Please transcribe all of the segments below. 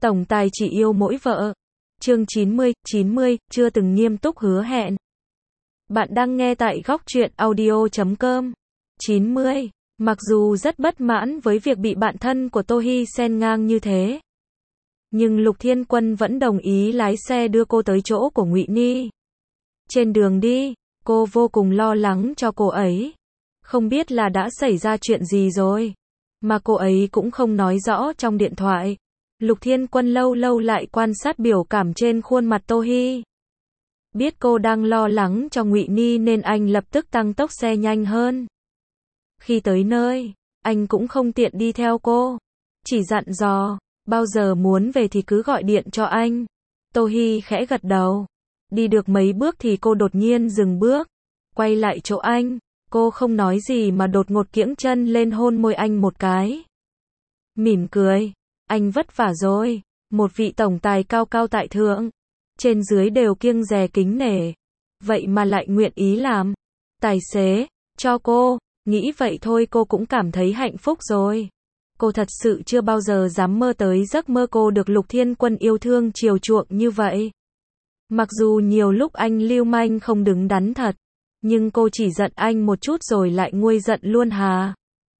Tổng tài chỉ yêu mỗi vợ. Chương 90, chưa từng nghiêm túc hứa hẹn. Bạn đang nghe tại góc truyện audio.com. 90. Mặc dù rất bất mãn với việc bị bạn thân của Tô Hy xen ngang như thế, nhưng Lục Thiên Quân vẫn đồng ý lái xe đưa cô tới chỗ của Ngụy Ni. Trên đường đi, cô vô cùng lo lắng cho cô ấy. Không biết là đã xảy ra chuyện gì rồi, mà cô ấy cũng không nói rõ trong điện thoại. Lục Thiên Quân lâu lâu lại quan sát biểu cảm trên khuôn mặt Tô Hy. Biết cô đang lo lắng cho Ngụy Ni nên anh lập tức tăng tốc xe nhanh hơn. Khi tới nơi, anh cũng không tiện đi theo cô, chỉ dặn dò, bao giờ muốn về thì cứ gọi điện cho anh. Tô Hy khẽ gật đầu. Đi được mấy bước thì cô đột nhiên dừng bước, quay lại chỗ anh. Cô không nói gì mà đột ngột kiễng chân lên hôn môi anh một cái. Mỉm cười, anh vất vả rồi, một vị tổng tài cao cao tại thượng, trên dưới đều kiêng dè kính nể, vậy mà lại nguyện ý làm tài xế cho cô. Nghĩ vậy thôi cô cũng cảm thấy hạnh phúc rồi. Cô thật sự chưa bao giờ dám mơ tới giấc mơ cô được Lục Thiên Quân yêu thương chiều chuộng như vậy. Mặc dù nhiều lúc anh lưu manh không đứng đắn thật, nhưng cô chỉ giận anh một chút rồi lại nguôi giận luôn hà.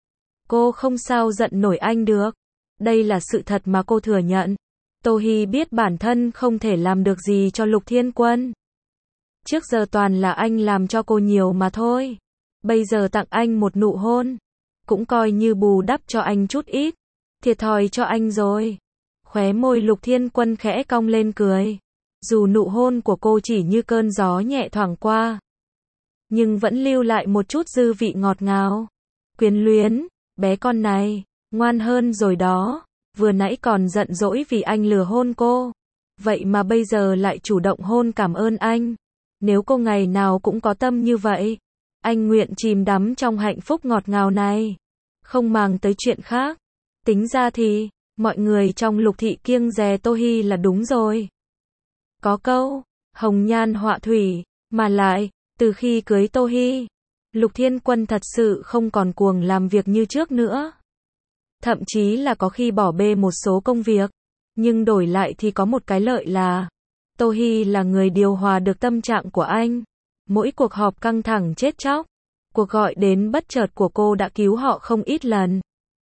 Cô không sao giận nổi anh được. Đây là sự thật mà cô thừa nhận. Tô Hy biết bản thân không thể làm được gì cho Lục Thiên Quân. Trước giờ toàn là anh làm cho cô nhiều mà thôi. Bây giờ tặng anh một nụ hôn, cũng coi như bù đắp cho anh chút ít. Thiệt thòi cho anh rồi. Khóe môi Lục Thiên Quân khẽ cong lên cười. Dù nụ hôn của cô chỉ như cơn gió nhẹ thoảng qua, nhưng vẫn lưu lại một chút dư vị ngọt ngào. Quyến luyến, bé con này, ngoan hơn rồi đó. Vừa nãy còn giận dỗi vì anh lừa hôn cô, vậy mà bây giờ lại chủ động hôn cảm ơn anh. Nếu cô ngày nào cũng có tâm như vậy, anh nguyện chìm đắm trong hạnh phúc ngọt ngào này, không màng tới chuyện khác. Tính ra thì, mọi người trong Lục thị kiêng dè Tô Hy là đúng rồi. Có câu, hồng nhan họa thủy, mà lại, từ khi cưới Tô Hy, Lục Thiên Quân thật sự không còn cuồng làm việc như trước nữa. Thậm chí là có khi bỏ bê một số công việc, nhưng đổi lại thì có một cái lợi là Tô Hy là người điều hòa được tâm trạng của anh. Mỗi cuộc họp căng thẳng chết chóc, cuộc gọi đến bất chợt của cô đã cứu họ không ít lần.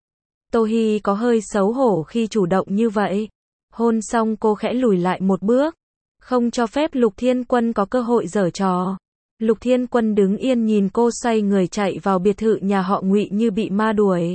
Tô Hy có hơi xấu hổ khi chủ động như vậy. Hôn xong cô khẽ lùi lại một bước, không cho phép Lục Thiên Quân có cơ hội giở trò. Lục Thiên Quân đứng yên nhìn cô xoay người chạy vào biệt thự nhà họ Ngụy như bị ma đuổi.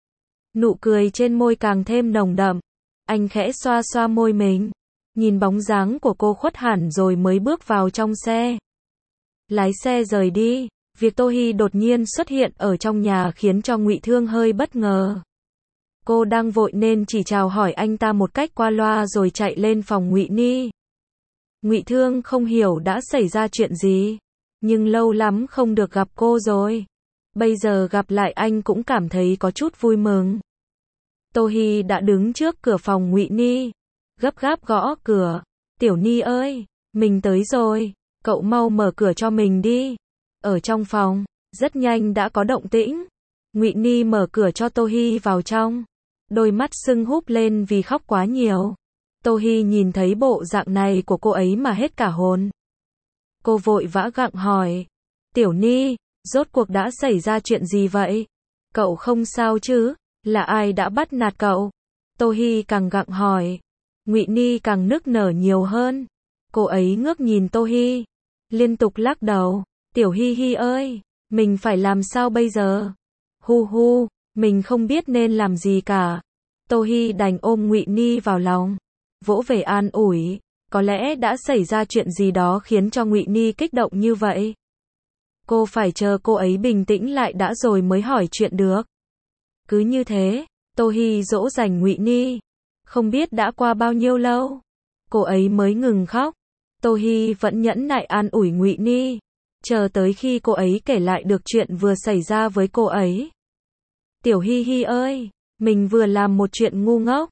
Nụ cười trên môi càng thêm nồng đậm. Anh khẽ xoa xoa môi mình, nhìn bóng dáng của cô khuất hẳn rồi mới bước vào trong xe. Lái xe rời đi. Việc Tô Hy đột nhiên xuất hiện ở trong nhà khiến cho Ngụy Thương hơi bất ngờ. Cô đang vội nên chỉ chào hỏi anh ta một cách qua loa rồi chạy lên phòng Ngụy Ni. Ngụy Thương không hiểu đã xảy ra chuyện gì, nhưng lâu lắm không được gặp cô rồi. Bây giờ gặp lại anh cũng cảm thấy có chút vui mừng. Tô Hy đã đứng trước cửa phòng Ngụy Ni, gấp gáp gõ cửa. Tiểu Ni ơi, mình tới rồi, cậu mau mở cửa cho mình đi. Ở trong phòng, rất nhanh đã có động tĩnh. Ngụy Ni mở cửa cho Tô Hy vào trong. Đôi mắt sưng húp lên vì khóc quá nhiều. Tô Hy nhìn thấy bộ dạng này của cô ấy mà hết cả hồn. Cô vội vã gặng hỏi. Tiểu Ni, rốt cuộc đã xảy ra chuyện gì vậy? Cậu không sao chứ? Là ai đã bắt nạt cậu? Tô Hy càng gặng hỏi, Ngụy Ni càng nức nở nhiều hơn. Cô ấy ngước nhìn Tô Hy, liên tục lắc đầu. Tiểu Hy Hy ơi, mình phải làm sao bây giờ? Hu hu, mình không biết nên làm gì cả. Tô Hy đành ôm Ngụy Ni vào lòng, vỗ về an ủi. Có lẽ đã xảy ra chuyện gì đó khiến cho Ngụy Ni kích động như vậy. Cô phải chờ cô ấy bình tĩnh lại đã rồi mới hỏi chuyện được. Cứ như thế, Tô Hy dỗ dành Ngụy Ni. Không biết đã qua bao nhiêu lâu, cô ấy mới ngừng khóc. Tô Hy vẫn nhẫn nại an ủi Ngụy Ni, chờ tới khi cô ấy kể lại được chuyện vừa xảy ra với cô ấy. Tiểu Hy Hy ơi, mình vừa làm một chuyện ngu ngốc.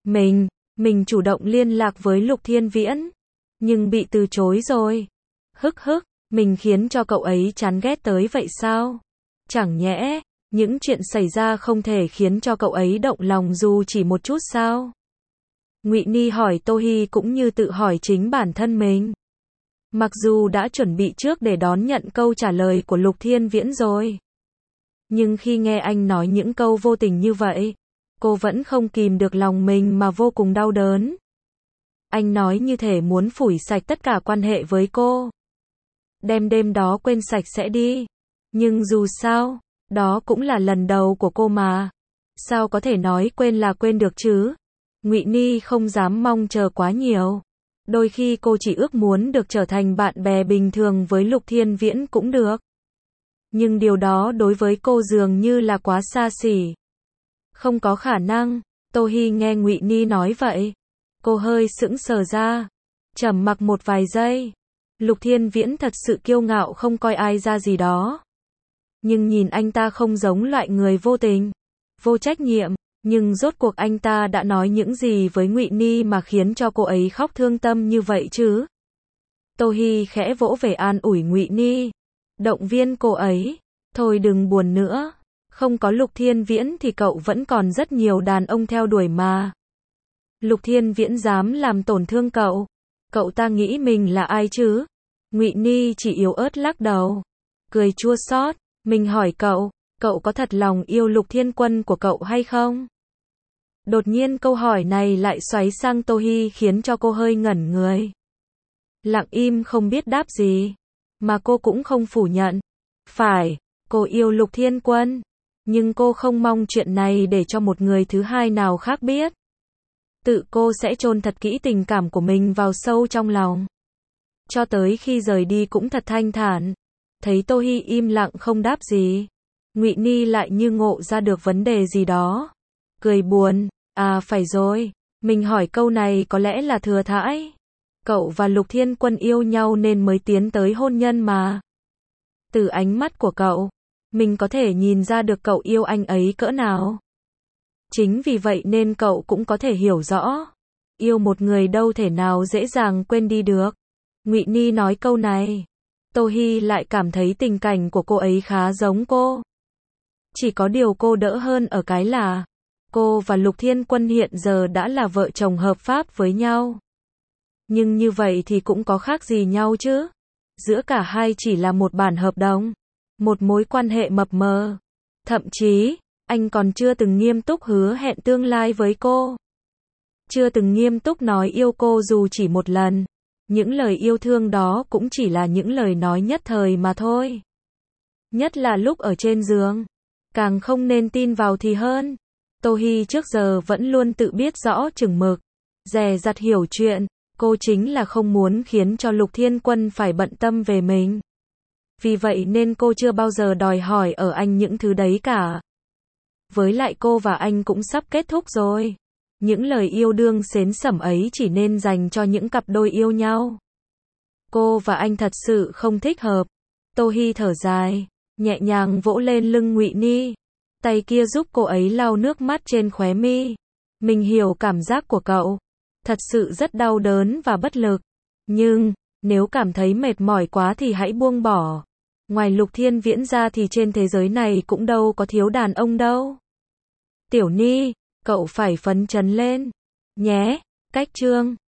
Mình chủ động liên lạc với Lục Thiên Viễn, nhưng bị từ chối rồi. Hức hức, mình khiến cho cậu ấy chán ghét tới vậy sao? Chẳng nhẽ, những chuyện xảy ra không thể khiến cho cậu ấy động lòng dù chỉ một chút sao? Ngụy Ni hỏi Tô Hi cũng như tự hỏi chính bản thân mình. Mặc dù đã chuẩn bị trước để đón nhận câu trả lời của Lục Thiên Viễn rồi. Nhưng khi nghe anh nói những câu vô tình như vậy, cô vẫn không kìm được lòng mình mà vô cùng đau đớn. Anh nói như thể muốn phủi sạch tất cả quan hệ với cô. Đem đêm đó quên sạch sẽ đi. Nhưng dù sao, đó cũng là lần đầu của cô mà. Sao có thể nói quên là quên được chứ? Ngụy Ni không dám mong chờ quá nhiều. Đôi khi cô chỉ ước muốn được trở thành bạn bè bình thường với Lục Thiên Viễn cũng được. Nhưng điều đó đối với cô dường như là quá xa xỉ. Không có khả năng. Tô Hi nghe Ngụy Ni nói vậy. Cô hơi sững sờ ra. Trầm mặc một vài giây. Lục Thiên Viễn thật sự kiêu ngạo không coi ai ra gì đó. Nhưng nhìn anh ta không giống loại người vô tình, vô trách nhiệm. Nhưng rốt cuộc anh ta đã nói những gì với Ngụy Ni mà khiến cho cô ấy khóc thương tâm như vậy chứ? Tô Hi khẽ vỗ về an ủi Ngụy Ni. Động viên cô ấy. Thôi đừng buồn nữa. Không có Lục Thiên Viễn thì cậu vẫn còn rất nhiều đàn ông theo đuổi mà. Lục Thiên Viễn dám làm tổn thương cậu. Cậu ta nghĩ mình là ai chứ? Ngụy Ni chỉ yếu ớt lắc đầu. Cười chua xót. Mình hỏi cậu, cậu có thật lòng yêu Lục Thiên Quân của cậu hay không? Đột nhiên câu hỏi này lại xoáy sang Tô Hi khiến cho cô hơi ngẩn người. Lặng im không biết đáp gì. Mà cô cũng không phủ nhận. Phải, cô yêu Lục Thiên Quân. Nhưng cô không mong chuyện này để cho một người thứ hai nào khác biết. Tự cô sẽ chôn thật kỹ tình cảm của mình vào sâu trong lòng. Cho tới khi rời đi cũng thật thanh thản. Thấy Tô Hi im lặng không đáp gì. Ngụy Ni lại như ngộ ra được vấn đề gì đó. Cười buồn. À phải rồi. Mình hỏi câu này có lẽ là thừa thãi. Cậu và Lục Thiên Quân yêu nhau nên mới tiến tới hôn nhân mà. Từ ánh mắt của cậu, mình có thể nhìn ra được cậu yêu anh ấy cỡ nào. Chính vì vậy nên cậu cũng có thể hiểu rõ. Yêu một người đâu thể nào dễ dàng quên đi được. Ngụy Ni nói câu này. Tô Hi lại cảm thấy tình cảnh của cô ấy khá giống cô. Chỉ có điều cô đỡ hơn ở cái là cô và Lục Thiên Quân hiện giờ đã là vợ chồng hợp pháp với nhau. Nhưng như vậy thì cũng có khác gì nhau chứ? Giữa cả hai chỉ là một bản hợp đồng, một mối quan hệ mập mờ. Thậm chí, anh còn chưa từng nghiêm túc hứa hẹn tương lai với cô. Chưa từng nghiêm túc nói yêu cô dù chỉ một lần. Những lời yêu thương đó cũng chỉ là những lời nói nhất thời mà thôi. Nhất là lúc ở trên giường. Càng không nên tin vào thì hơn. Tô Hi trước giờ vẫn luôn tự biết rõ chừng mực. Dè dặt hiểu chuyện. Cô chính là không muốn khiến cho Lục Thiên Quân phải bận tâm về mình. Vì vậy nên cô chưa bao giờ đòi hỏi ở anh những thứ đấy cả. Với lại cô và anh cũng sắp kết thúc rồi. Những lời yêu đương xến xẩm ấy chỉ nên dành cho những cặp đôi yêu nhau. Cô và anh thật sự không thích hợp. Tô Hi thở dài, nhẹ nhàng vỗ lên lưng Ngụy Ni. Tay kia giúp cô ấy lau nước mắt trên khóe mi. Mình hiểu cảm giác của cậu. Thật sự rất đau đớn và bất lực. Nhưng, nếu cảm thấy mệt mỏi quá thì hãy buông bỏ. Ngoài Lục Thiên Viễn ra thì trên thế giới này cũng đâu có thiếu đàn ông đâu. Tiểu Ni, cậu phải phấn chấn lên. Nhé, cách chương.